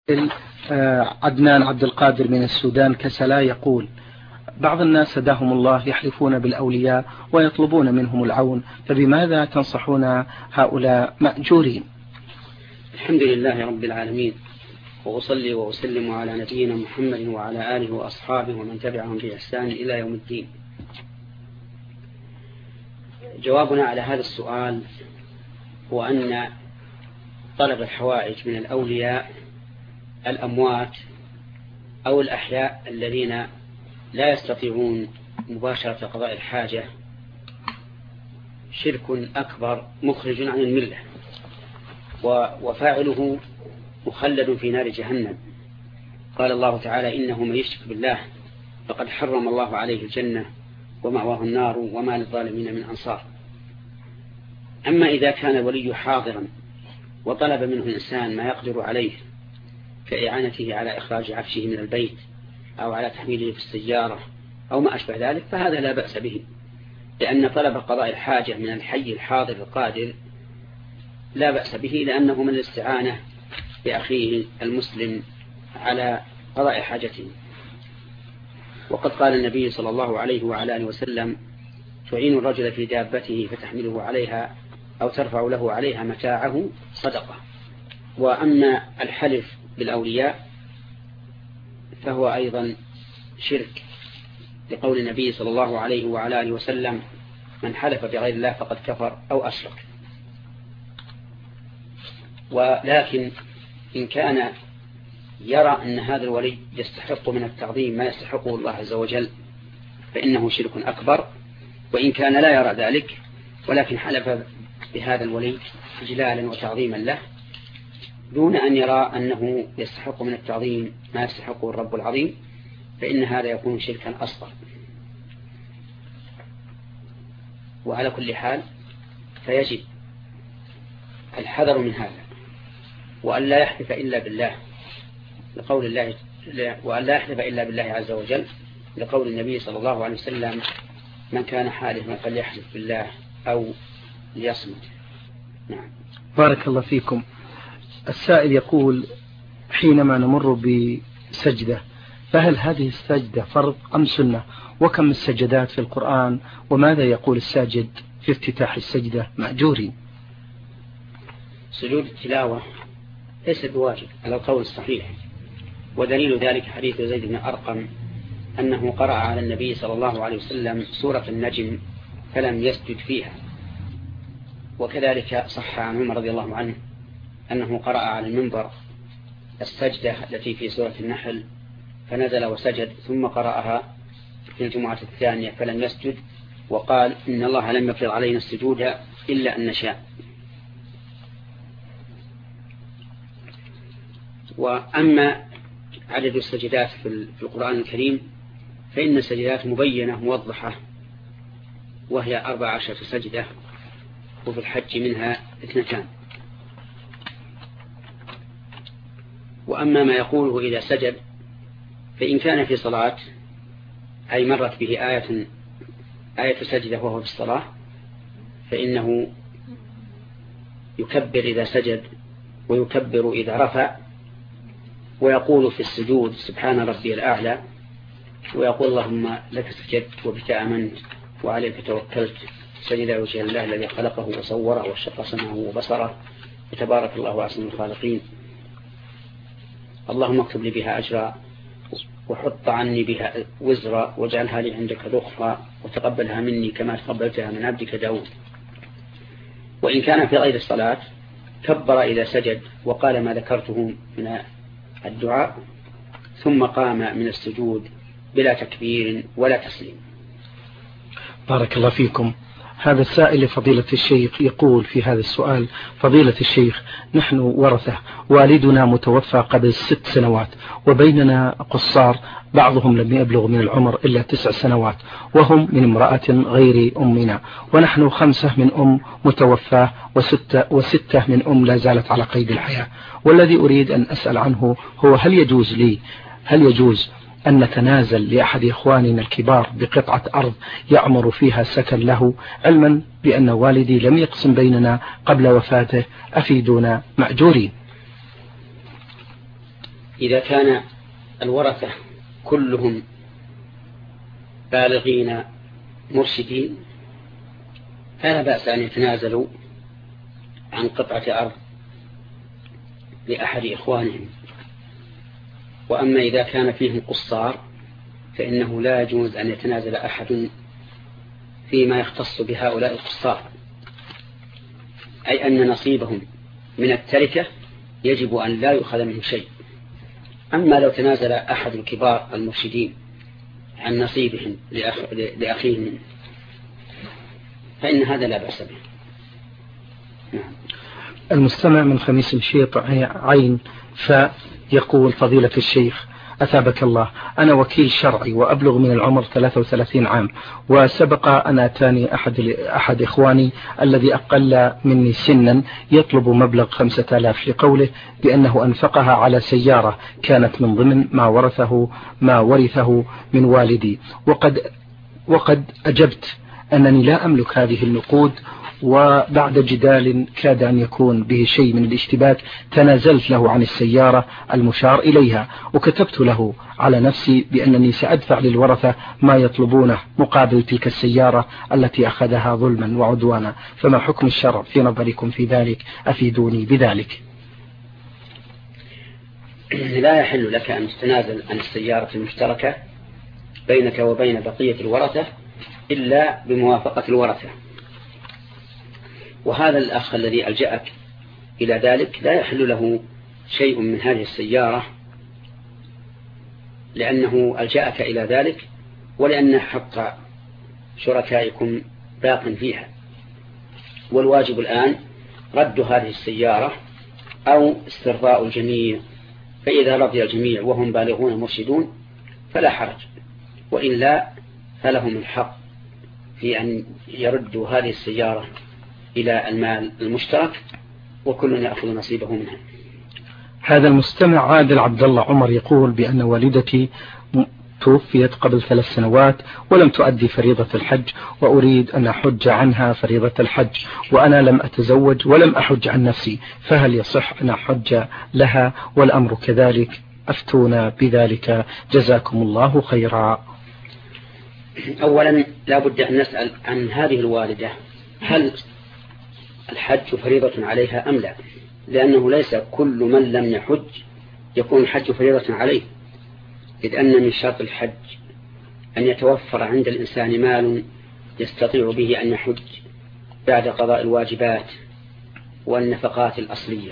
عدنان عبد القادر من السودان كسلا يقول: بعض الناس هداهم الله يحلفون بالأولياء ويطلبون منهم العون، فبماذا تنصحون هؤلاء مأجورين؟ الحمد لله رب العالمين، وأصلي وأسلم على نبينا محمد وعلى آله وأصحابه ومن تبعهم بإحسان إلى يوم الدين. جوابنا على هذا السؤال هو أن طلب الحوائج من الأولياء الأموات أو الأحياء الذين لا يستطيعون مباشرة قضاء الحاجة شرك أكبر مخرج عن الملة، وفاعله مخلد في نار جهنم. قال الله تعالى: إنه من يشرك بالله فقد حرم الله عليه الجنة ومأواه النار وما للظالمين من أنصار. أما إذا كان الولي حاضرا وطلب منه الإنسان ما يقدر عليه كإعانته على إخراج عفشه من البيت أو على تحميله في السيارة أو ما أشبه ذلك، فهذا لا بأس به، لأن طلب قضاء الحاجة من الحي الحاضر القادر لا بأس به، لأنه من الاستعانة بأخيه المسلم على قضاء حاجته. وقد قال النبي صلى الله عليه وعلى آله وسلم: تعين الرجل في دابته فتحمله عليها أو ترفع له عليها متاعه صدقة. وأما الحلف بالأولياء فهو أيضا شرك، لقول النبي صلى الله عليه وعلى آله وسلم: من حلف بغير الله فقد كفر أو أشرك. ولكن إن كان يرى أن هذا الولي يستحق من التعظيم ما يستحقه الله عز وجل فإنه شرك أكبر. وإن كان لا يرى ذلك ولكن حلف بهذا الولي إجلالا وتعظيما له دون أن يرى أنه يستحق من التعظيم ما يستحقه الرب العظيم، فإن هذا يكون شركا أصغر. وعلى كل حال فيجب الحذر من هذا، وأن لا يحلف إلا بالله، لقول الله وأن لا يحلف إلا بالله عز وجل، لقول النبي صلى الله عليه وسلم: من كان حالفا فليحلف بالله أو ليصمت. نعم. بارك الله فيكم. السائل يقول: حينما نمر بسجدة فهل هذه السجدة فرض أم سنة؟ وكم السجدات في القرآن؟ وماذا يقول الساجد في افتتاح السجدة مأجورين؟ سجود التلاوة ليس بواجب على القول الصحيح، ودليل ذلك حديث زيد بن أرقم أنه قرأ على النبي صلى الله عليه وسلم سورة النجم فلم يسجد فيها. وكذلك صح عن عمر رضي الله عنه أنه قرأ على المنبر السجدة التي في سورة النحل فنزل وسجد، ثم قرأها في الجمعة الثانية فلم يسجد، وقال: إن الله لم يفرض علينا السجود إلا أن نشاء. وأما عدد السجدات في القرآن الكريم فإن السجدات مبينة موضحة، وهي 14 سجدة، وفي الحج منها 2. وأما ما يقوله إذا سجد فإن كان في صلاة أي مرت به آية سجدة وهو في الصلاة فإنه يكبر إذا سجد ويكبر إذا رفع، ويقول في السجود: سبحان ربي الأعلى، ويقول: اللهم لك سجدت وبك آمنت وعليك توكلت، سجد وجه الله الذي خلقه وصوره وشق سمعه وبصره، وتبارك الله أحسن الخالقين، اللهم اكتب لي بها أجرا وحط عني بها وزرا واجعلها لي عندك ذخرا وتقبلها مني كما تقبلتها من عبدك داود. وإن كان في غير الصلاة كبر إذا سجد وقال ما ذكرته من الدعاء، ثم قام من السجود بلا تكبير ولا تسليم. بارك الله فيكم. هذا السائل لفضيلة الشيخ يقول في هذا السؤال: فضيلة الشيخ، نحن ورثة، والدنا متوفى قبل 6 سنوات، وبيننا قصار بعضهم لم يبلغ من العمر إلا 9 سنوات، وهم من امرأة غير أمنا، ونحن 5 من أم متوفى وستة من أم لا زالت على قيد الحياة. والذي أريد أن أسأل عنه هو: هل يجوز أن نتنازل لأحد إخواننا الكبار بقطعة أرض يعمر فيها سكن له، علما بأن والدي لم يقسم بيننا قبل وفاته؟ أفيدونا مأجورين. إذا كان الورثة كلهم بالغين مرشدين فلا بأس أن يتنازلوا عن قطعة أرض لأحد إخوانهم. وأما إذا كان فيهم قصار فإنه لا يجوز أن يتنازل أحد فيما يختص بهؤلاء القصار، أي أن نصيبهم من التركة يجب أن لا يؤخذ منه شيء. أما لو تنازل أحد الكبار المرشدين عن نصيبهم لأخيهم فإن هذا لا بأس به. المستمع من خميس الشيط عين فيقول: فضيلة الشيخ أثابك الله، أنا وكيل شرعي وأبلغ من العمر 33 عام، وسبق أن أتاني أحد إخواني الذي أقل مني سنا يطلب مبلغ 5000 لقوله بأنه أنفقها على سيارة كانت من ضمن ما ورثه من والدي، وقد أجبت أنني لا أملك هذه النقود، وبعد جدال كاد أن يكون به شيء من الاشتباك تنازلت له عن السيارة المشار إليها، وكتبت له على نفسي بأنني سأدفع للورثة ما يطلبونه مقابل تلك السيارة التي أخذها ظلما وعدوانا، فما حكم الشرع في نظركم في ذلك؟ أفيدوني بذلك. لا يحل لك أن تتنازل عن السيارة المشتركة بينك وبين بقية الورثة إلا بموافقة الورثة. وهذا الأخ الذي ألجأك إلى ذلك لا يحل له شيء من هذه السيارة، لأنه ألجأك إلى ذلك ولأن حق شركائكم باق فيها، والواجب الآن رد هذه السيارة أو استرضاء الجميع، فإذا رضي الجميع وهم بالغون مرشدون فلا حرج، وإلا فلهم الحق في أن يردوا هذه السيارة إلى المال المشترك وكل يأخذ نصيبه منها. هذا المستمع عادل عبد الله عمر يقول بأن والدتي توفيت قبل 3 سنوات ولم تؤدي فريضة الحج، وأريد أن أحج عنها فريضة الحج، وأنا لم أتزوج ولم أحج عن نفسي، فهل يصح أن أحج لها والأمر كذلك؟ أفتونا بذلك جزاكم الله خيرا. أولا لا بد أن نسأل عن هذه الوالدة هل الحج فريضة عليها أم لا، لأنه ليس كل من لم يحج يكون الحج فريضة عليه، إذ أن من شرط الحج أن يتوفر عند الإنسان مال يستطيع به أن يحج بعد قضاء الواجبات والنفقات الأصلية.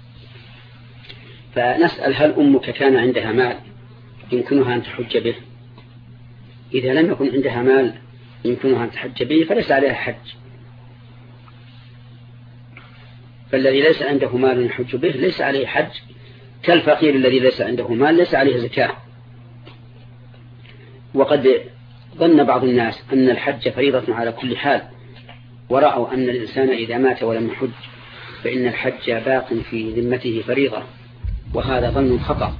فنسأل هل أمك كان عندها مال يمكنها أن تحج به؟ إذا لم يكن عندها مال يمكنها أن تحج به فليس عليها حج، فالذي ليس عنده مال يحج به ليس عليه حج، كالفقير الذي ليس عنده مال ليس عليه زكاة. وقد ظن بعض الناس أن الحج فريضة على كل حال، ورأوا أن الإنسان إذا مات ولم يحج فإن الحج باق في ذمته فريضة، وهذا ظن خطأ.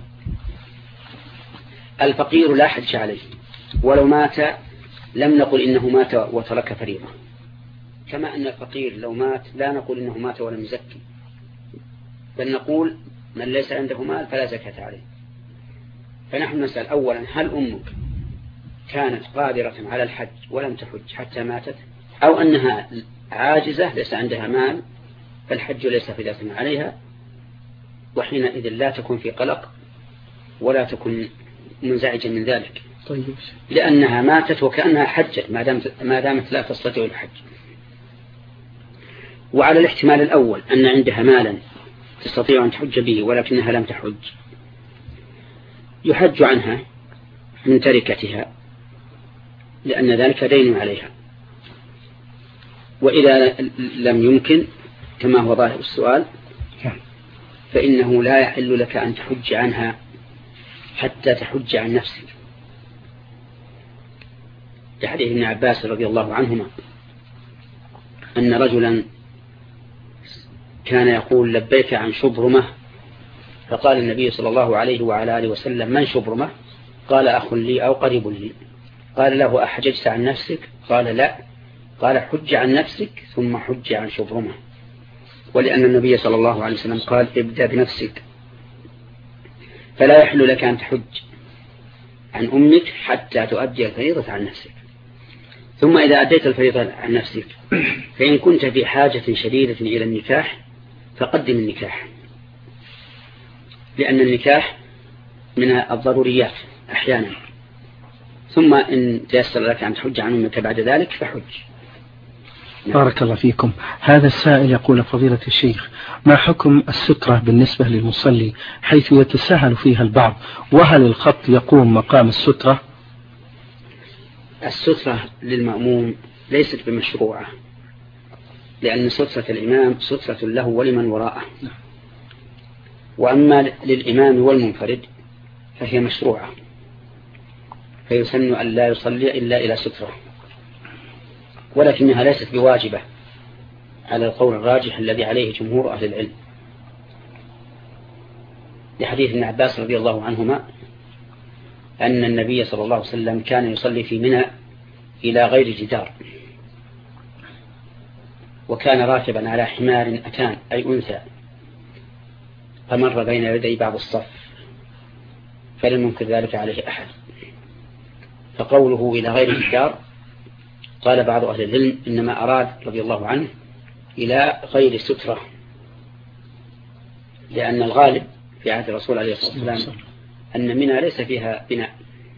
الفقير لا حج عليه، ولو مات لم نقل إنه مات وترك فريضة، كما أن الفقير لو مات لا نقول إنه مات ولم يزكي، بل نقول من ليس عنده مال فلا زكاة عليه. فنحن نسأل أولا هل أمك كانت قادرة على الحج ولم تحج حتى ماتت، أو أنها عاجزة ليس عندها مال فالحج ليس فريضة عليها، وحينئذ لا تكون في قلق ولا تكون منزعجا من ذلك، لأنها ماتت وكأنها حجت ما دامت لا تستطيع الحج. وعلى الاحتمال الأول أن عندها مالا تستطيع أن تحج به ولكنها لم تحج، يحج عنها من تركتها لأن ذلك دين عليها. وإذا لم يمكن كما هو ظاهر السؤال فإنه لا يحل لك أن تحج عنها حتى تحج عن نفسك، لحديث ابن عباس رضي الله عنهما أن رجلا كان يقول لبيك عن شبرمة، فقال النبي صلى الله عليه وعلى آله وسلم من شبرمة؟ قال أخ لي أو قريب لي. قال له أحججت عن نفسك؟ قال لا. قال حج عن نفسك ثم حج عن شبرمة، ولأن النبي صلى الله عليه وسلم قال ابدأ بنفسك. فلا يحل لك أن تحج عن أمك حتى تؤدي الفريضة عن نفسك. ثم إذا أديت الفريضة عن نفسك فإن كنت في حاجة شديدة إلى النكاح فقدم النكاح، لأن النكاح من الضروريات أحيانا. ثم إن تيسر لك أن تحج عن أمك بعد ذلك فحج. بارك الله فيكم. هذا السائل يقول فضيلة الشيخ: ما حكم السترة بالنسبة للمصلي حيث يتساهل فيها البعض، وهل الخط يقوم مقام السترة؟ السترة للمأموم ليست بمشروعة، لأن سترة الإمام سترة له ولمن وراءه، وأما للإمام والمنفرد فهي مشروعة، فيسن أن لا يصلي إلا إلى سترة، ولكنها ليست بواجبة على القول الراجح الذي عليه جمهور أهل العلم، لحديث ابن عباس رضي الله عنهما أن النبي صلى الله عليه وسلم كان يصلي في منى إلى غير جدار، وكان راكبا على حمار أتان أي أنثى، فمر بين يدي بعض الصف فلم ينكر ذلك عليه أحد. فقوله إلى غير جدار قال بعض أهل العلم إنما أراد رضي الله عنه إلى غير سترة، لأن الغالب في عهد الرسول عليه الصلاة والسلام أن منى ليس فيها بناء،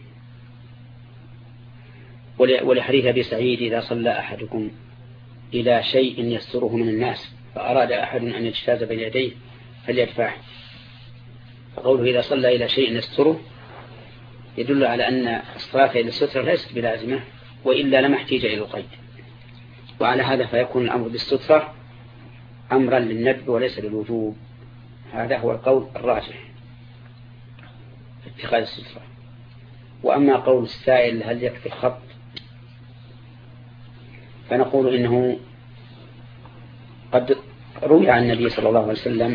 ولحديث أبي سعيد: إذا صلى أحدكم إلى شيء يستره من الناس فأراد أحد أن يجتاز بين يديه فليدفعه. فقوله إذا صلى إلى شيء يستره يدل على أن الصلاة إلى السترة ليست بلازمة، وإلا لما احتاج إلى القيد. وعلى هذا فيكون الأمر بالسترة أمرا للندب وليس للوجوب. هذا هو القول الراجح في اتخاذ السترة. وأما قول السائل هل يكفي الخط، فنقول إنه قد روي عن النبي صلى الله عليه وسلم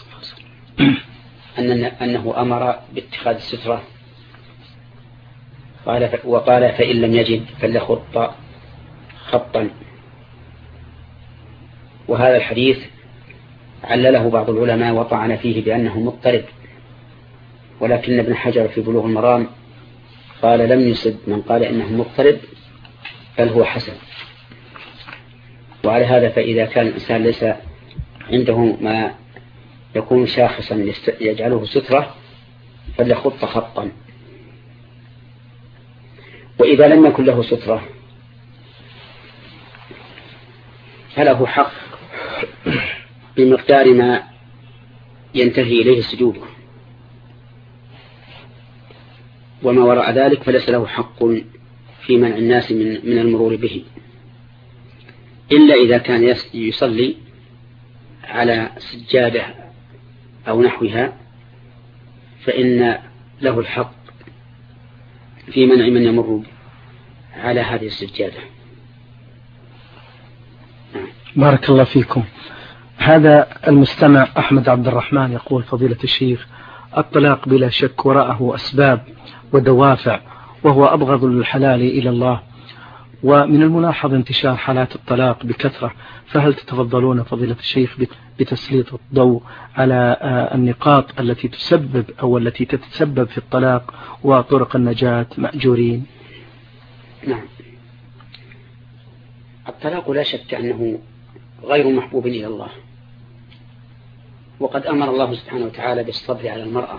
أنه أمر باتخاذ السترة، وقال: فإن لم يجد فليخط خطا. وهذا الحديث علله بعض العلماء وطعن فيه بأنه مضطرب، ولكن ابن حجر في بلوغ المرام قال: لم يسد من قال إنه مضطرب بل هو حسن. وعلى هذا فإذا كان الإنسان ليس عنده ما يكون شاخصا يجعله سترة فليخط خطا. وإذا لم يكن له سترة فله حق بمقدار ما ينتهي إليه سجوده، وما وراء ذلك فليس له حق في منع الناس من المرور به، إلا إذا كان يصلي على سجادة أو نحوها فإن له الحق في منع من يمر على هذه السجادة. بارك الله فيكم. هذا المستمع أحمد عبد الرحمن يقول: فضيلة الشيخ، الطلاق بلا شك وراءه أسباب ودوافع، وهو أبغض الحلال إلى الله، ومن الملاحظ انتشار حالات الطلاق بكثرة، فهل تتفضلون فضيلة الشيخ بتسليط الضوء على النقاط التي تسبب أو التي تتسبب في الطلاق وطرق النجاة مأجورين؟ نعم، الطلاق لا شك أنه غير محبوب إلى الله، وقد أمر الله سبحانه وتعالى بالصبر على المرأة،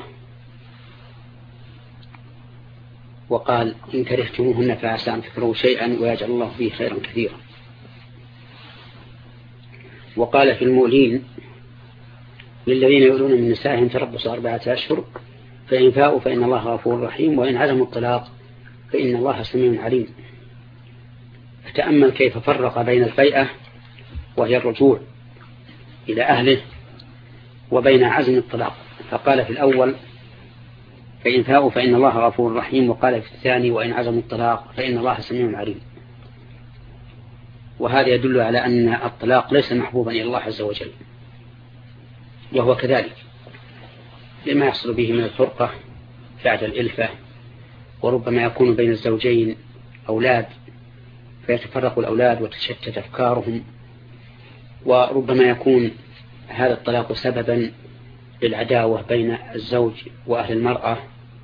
وقال: إن كرهتموهن فعسى أن تكرهوا شيئا ويجعل الله فيه خيرا كثيرا. وقال في المؤلين: للذين يؤلون من نسائهم تربص 4 أشهر فإن فاءوا فإن الله غفور رحيم وإن عزموا الطلاق فإن الله سميع عليم. فتأمل كيف فرق بين الفيئة وهي الرجوع إلى أهله وبين عزم الطلاق، فقال في الأول: فإن فاءوا فإن الله غفور رحيم، وقال في الثاني: وإن عزموا الطلاق فإن الله سميع عليم. وهذا يدل على أن الطلاق ليس محبوبا إلى الله عز وجل، وهو كذلك لما يحصل به من الفرقة بعد الإلفة، وربما يكون بين الزوجين أولاد فيتفرق الأولاد وتشتت أفكارهم، وربما يكون هذا الطلاق سببا للعداوة بين الزوج وأهل المرأة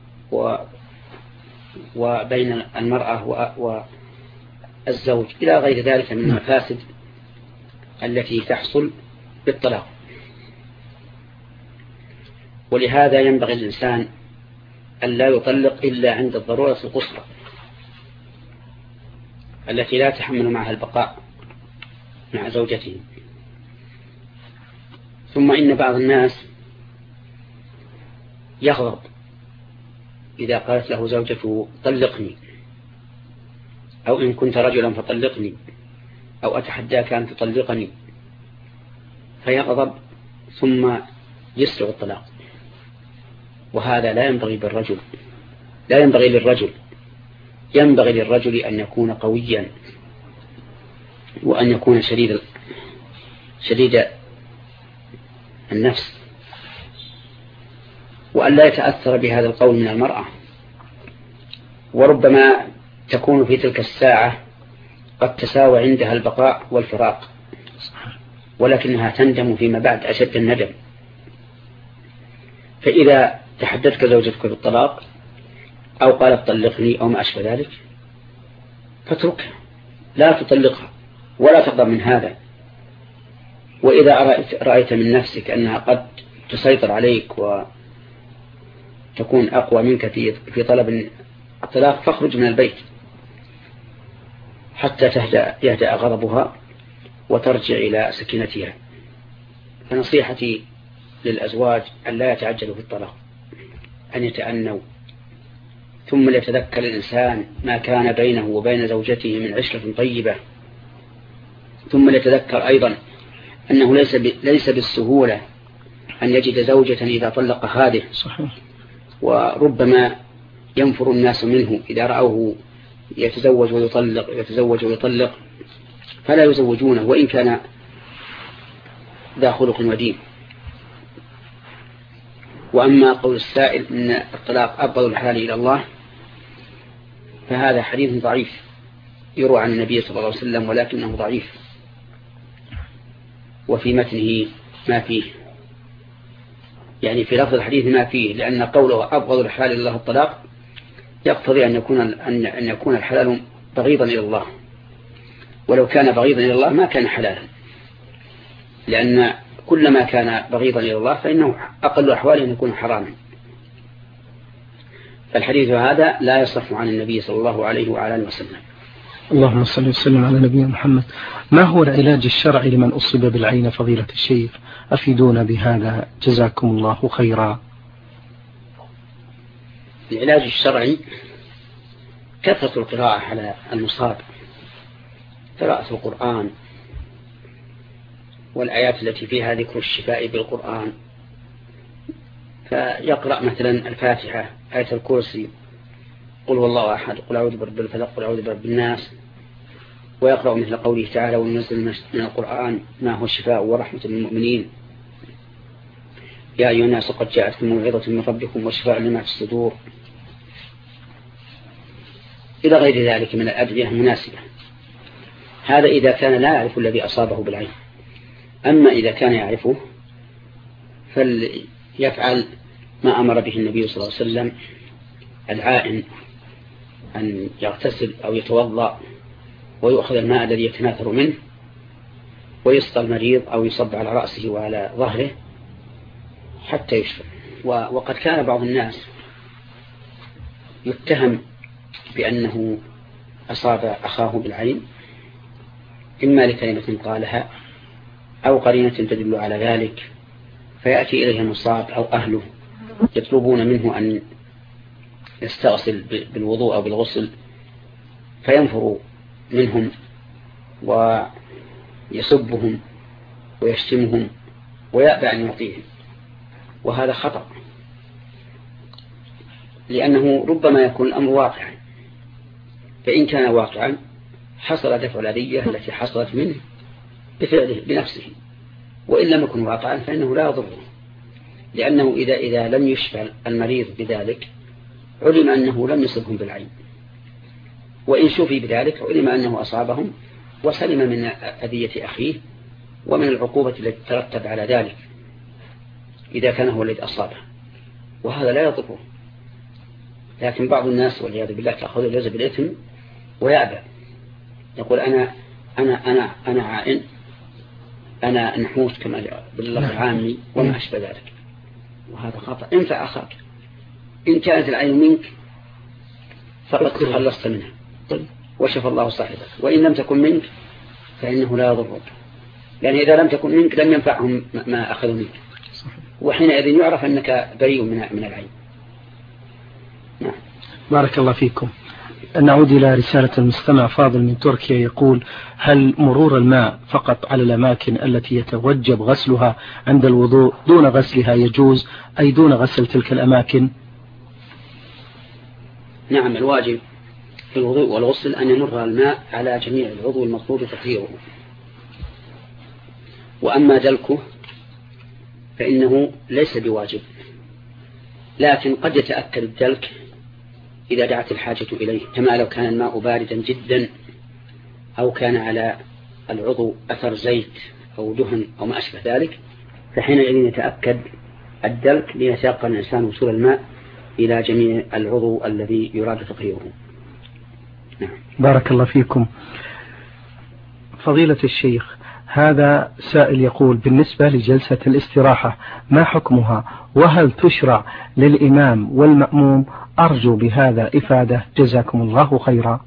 وبين المرأة والزوج إلى غير ذلك من المفاسد التي تحصل بالطلاق. ولهذا ينبغي الإنسان أن لا يطلق إلا عند الضرورة القصوى التي لا تحمل معها البقاء مع زوجته. ثم إن بعض الناس يغضب إذا قالت له زوجته طلقني، أو إن كنت رجلا فطلقني، أو أتحداك أن تطلقني، فيغضب ثم يسرع الطلاق. وهذا لا ينبغي بالرجل، لا ينبغي للرجل. ينبغي للرجل أن يكون قويا، وأن يكون شديد النفس، وأن لا يتأثر بهذا القول من المرأة. وربما تكون في تلك الساعة قد تساوى عندها البقاء والفراق، ولكنها تندم فيما بعد أشد الندم. فإذا تحدثك زوجتك بالطلاق أو قالت طلقني أو ما أشبه ذلك فاتركها، لا تطلقها ولا تغضب من هذا. وإذا رأيت من نفسك أنها قد تسيطر عليك وتكون أقوى منك في طلب الطلاق فاخرج من البيت حتى يهدأ غضبها وترجع إلى سكينتها. فنصيحتي للأزواج أن لا يتعجلوا في الطلاق، أن يتأنوا، ثم ليتذكر الإنسان ما كان بينه وبين زوجته من عشرة طيبة، ثم ليتذكر أيضا أنه ليس بالسهولة أن يجد زوجة إذا طلق هذه، وربما ينفر الناس منه إذا رأوه يتزوج ويطلق فلا يزوجونه وإن كان ذا خلق ودين. وأما قول السائل إن الطلاق أبغض الحلال إلى الله فهذا حديث ضعيف يروى عن النبي صلى الله عليه وسلم، ولكنه ضعيف وفي متنه ما فيه، يعني في لفظ الحديث ما فيه، لأن قوله أبغض الحلال إلى الله الطلاق يقتضي أن يكون الحلال بغيضا إلى الله، ولو كان بغيضا إلى الله ما كان حلالا، لأن كل ما كان بغيضا إلى الله فإنه أقل أحواله أن يكون حراما. فالحديث هذا لا يصح عن النبي صلى الله عليه وعلى آله وسلم. اللهم صل وسلم على نبينا محمد. ما هو العلاج الشرعي لمن أصيب بالعين فضيلة الشيخ؟ أفيدونا بهذا جزاكم الله خيرا. العلاج الشرعي كثرة القراءة على المصاب، قراءة القرآن والآيات التي فيها ذكر الشفاء بالقرآن، فيقرأ مثلا الفاتحة، آية الكرسي، قل هو الله أحد، قل أعوذ برب الفلق، قل أعوذ برب الناس، ويقرأ مثل قوله تعالى وننزل من القرآن ما هو الشفاء ورحمة للمؤمنين، يا أيها الناس قد جاءتكم موعظة من ربكم وشفاء لما في الصدور، إلى غير ذلك من الأدعية المناسبة. هذا إذا كان لا يعرف الذي أصابه بالعين. أما إذا كان يعرفه فليفعل ما أمر به النبي صلى الله عليه وسلم، العائن أن يغتسل أو يتوضأ ويؤخذ الماء الذي يتناثر منه ويسقى المريض أو يصب على رأسه وعلى ظهره حتى يشفى. وقد كان بعض الناس يتهم بأنه أصاب أخاه بالعين، إما لكلمة قالها أو قرينة تدل على ذلك، فيأتي إليه المصاب أو أهله يطلبون منه أن يستغسل بالوضوء أو بالغسل، فينفر منهم ويسبهم ويشتمهم ويأبى أن يعطيهم، وهذا خطأ، لأنه ربما يكون الأمر واقعا، فإن كان واقعا حصل دفع الأذية التي حصلت منه بفعله بنفسه، وإن لم يكن واقعا فإنه لا يضره، لأنه إذا لم يشفى المريض بذلك علم أنه لم يصبهم بالعين، وإن شفي بذلك علم أنه أصابهم وسلم من أذية أخيه ومن العقوبة التي ترتب على ذلك. إذا كان هو الذي أصابه، وهذا لا يضره. لكن بعض الناس والعياذ بالله تأخذ الجزء بالإثم ويأبى، يقول أنا عائن، أنا نحوس كما بالله العامي وما أشبه ذلك، وهذا خطأ. انفع أخاك، إن كانت العين منك فقد تخلصت منها وشفى الله صاحبك، وإن لم تكن منك فإنه لا يضرك، لأن إذا لم تكن منك لم ينفعهم ما أخذوا منك، وحينئذ يعرف أنك بريء من العين. نعم. بارك الله فيكم. نعود إلى رسالة المستمع فاضل من تركيا يقول: هل مرور الماء فقط على الأماكن التي يتوجب غسلها عند الوضوء دون غسلها يجوز، أي دون غسل تلك الأماكن؟ نعم، الواجب في الوضوء والغسل أن يمر الماء على جميع العضو المطلوب تطهيره، وأما دلكه فإنه ليس بواجب، لكن قد يتأكد الدلك إذا دعت الحاجة إليه، كما لو كان الماء باردا جدا أو كان على العضو أثر زيت أو دهن أو ما أشبه ذلك، فحينئذ يتأكد الدلك ليتيقن الإنسان وصول الماء إلى جميع العضو الذي يراد تطهيره. نعم. بارك الله فيكم. فضيلة الشيخ، هذا سائل يقول: بالنسبة لجلسة الاستراحة ما حكمها، وهل تشرع للإمام والمأموم؟ أرجو بهذا إفادة، جزاكم الله خيرا.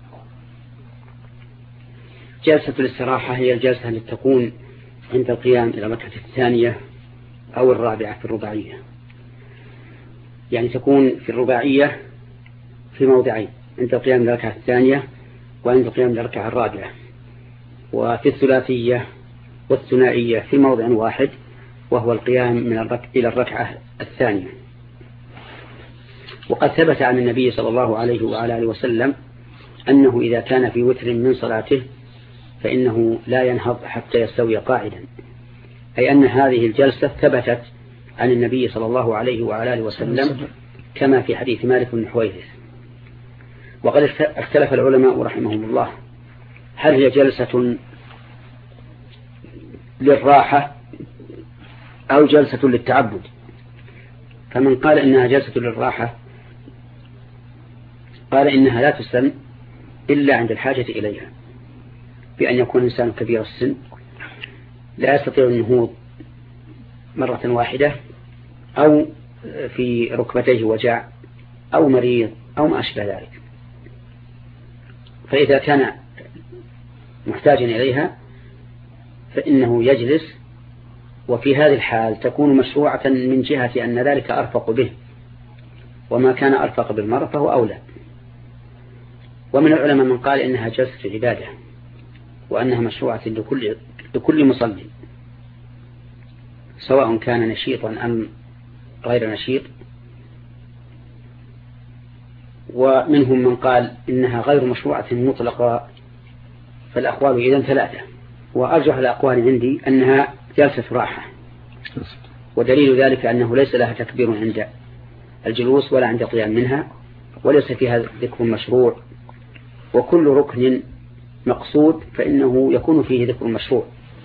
جلسة الاستراحة هي الجلسة التي تكون عند القيام إلى الركعة الثانية أو الرابعة في الرباعية، يعني تكون في الرباعية في موضعين: عند القيام إلى الركعة الثانية وعند القيام إلى الركعة الرابعة، وفي الثلاثية والثنائية في موضع واحد وهو القيام إلى الركعة الثانية. وقد ثبت عن النبي صلى الله عليه وعلى آله وسلم أنه إذا كان في وتر من صلاته فإنه لا ينهض حتى يستوي قاعدا، أي أن هذه الجلسة ثبتت عن النبي صلى الله عليه وعلى آله وسلم كما في حديث مالك بن حويرث. وقد اختلف العلماء رحمهم الله هل هي جلسة للراحة أو جلسة للتعبد. فمن قال إنها جلسة للراحة قال إنها لا تسن إلا عند الحاجة إليها، بأن يكون إنسان كبير السن لا يستطيع النهوض مرة واحدة، أو في ركبتيه وجع، أو مريض، أو ما أشبه ذلك. فإذا كان محتاجا إليها فإنه يجلس، وفي هذه الحال تكون مشروعة من جهة أن ذلك أرفق به، وما كان أرفق بالمرء فهو أولى. ومن العلماء من قال إنها جلسة عبادة، وأنها مشروعة لكل مصلي سواء كان نشيطا أم غير نشيط. ومنهم من قال إنها غير مشروعة مطلقة. فالأقوال إذن ثلاثة، وأرجح الأقوال عندي أنها جلسة راحة، ودليل ذلك أنه ليس لها تكبير عند الجلوس ولا عند القيام منها، وليس فيها ذكر مشروع، وكل ركن مقصود فإنه يكون فيه ذكر مشروع،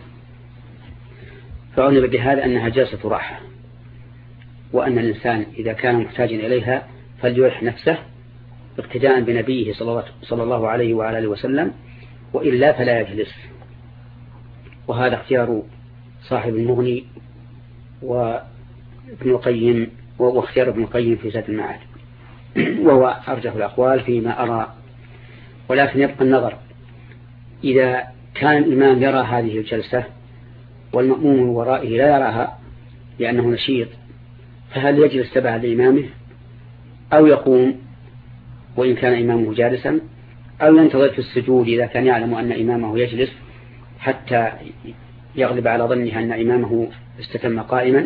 فعلم بهذا أنها جلسة راحة، وأن الإنسان إذا كان محتاجا إليها فليرح نفسه اقتداء بنبيه صلى الله عليه وعلى آله وسلم، وإلا فلا يجلس. وهذا اختيار صاحب المغني وابن القيم، واختيار ابن القيم في زاد المعاد، وهو أرجح الأقوال فيما أرى. ولكن يبقى النظر، إذا كان الإمام يرى هذه الجلسة والمأموم من ورائه لا يراها لأنه نشيط، فهل يجلس تبعا لإمامه أو يقوم وإن كان إمامه جالسا، أو ينتظر في السجود إذا كان يعلم أن إمامه يجلس حتى يغلب على ظنه أن إمامه استتم قائما؟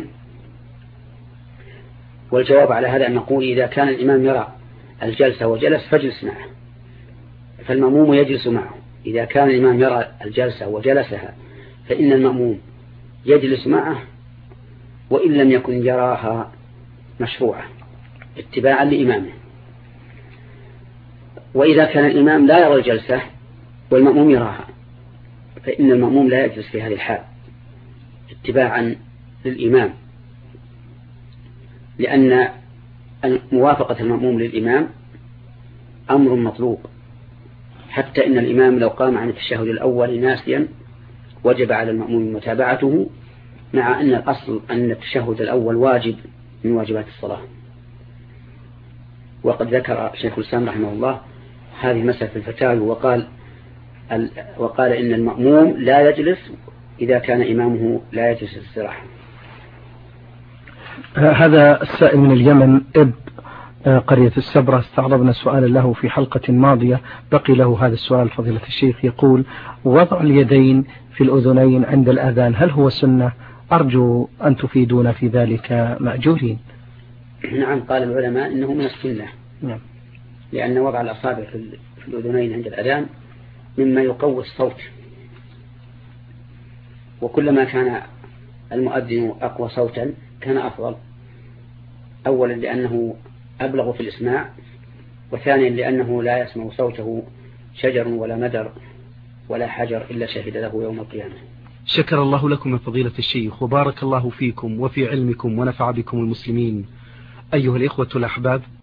والجواب على هذا أن نقول إذا كان الإمام يرى الجلسة وجلس فاجلس معه، فالمأموم يجلس معه. إذا كان الإمام يرى الجلسة وجلسها فإن المأموم يجلس معه، وإن لم يكن يراها مشروعة اتباعا لإمامه. وإذا كان الإمام لا يرى الجلسة والمأموم يراها فإن المأموم لا يجلس في هذه الحال اتباعا للإمام، لأن موافقة المأموم للإمام أمر مطلوب، حتى إن الإمام لو قام عن التشهد الأول ناسيا وجب على المأموم متابعته، مع أن الأصل أن التشهد الأول واجب من واجبات الصلاة. وقد ذكر شيخ الإسلام رحمه الله هذه المسألة في الفتاوى وقال إن المأموم لا يجلس إذا كان إمامه لا يجلس الاستراحة. هذا السائل من اليمن قرية السبرة، استعرضنا سؤالا له في حلقة ماضية، بقي له هذا السؤال فضيلة الشيخ. يقول: وضع اليدين في الأذنين عند الأذان هل هو سنة؟ أرجو أن تفيدونا في ذلك مأجورين. نعم، قال العلماء إنه من السنة. نعم. لأن وضع الأصابع في الأذنين عند الأذان مما يقوي الصوت، وكلما كان المؤذن أقوى صوتا كان أفضل، أولا لأنه أبلغ في الإسماع، وثانيا لأنه لا يسمع صوته شجر ولا مدر ولا حجر إلا شهد له يوم القيامة. شكر الله لكم يا فضيلة الشيخ، وبارك الله فيكم وفي علمكم ونفع بكم المسلمين. أيها الإخوة الأحباب،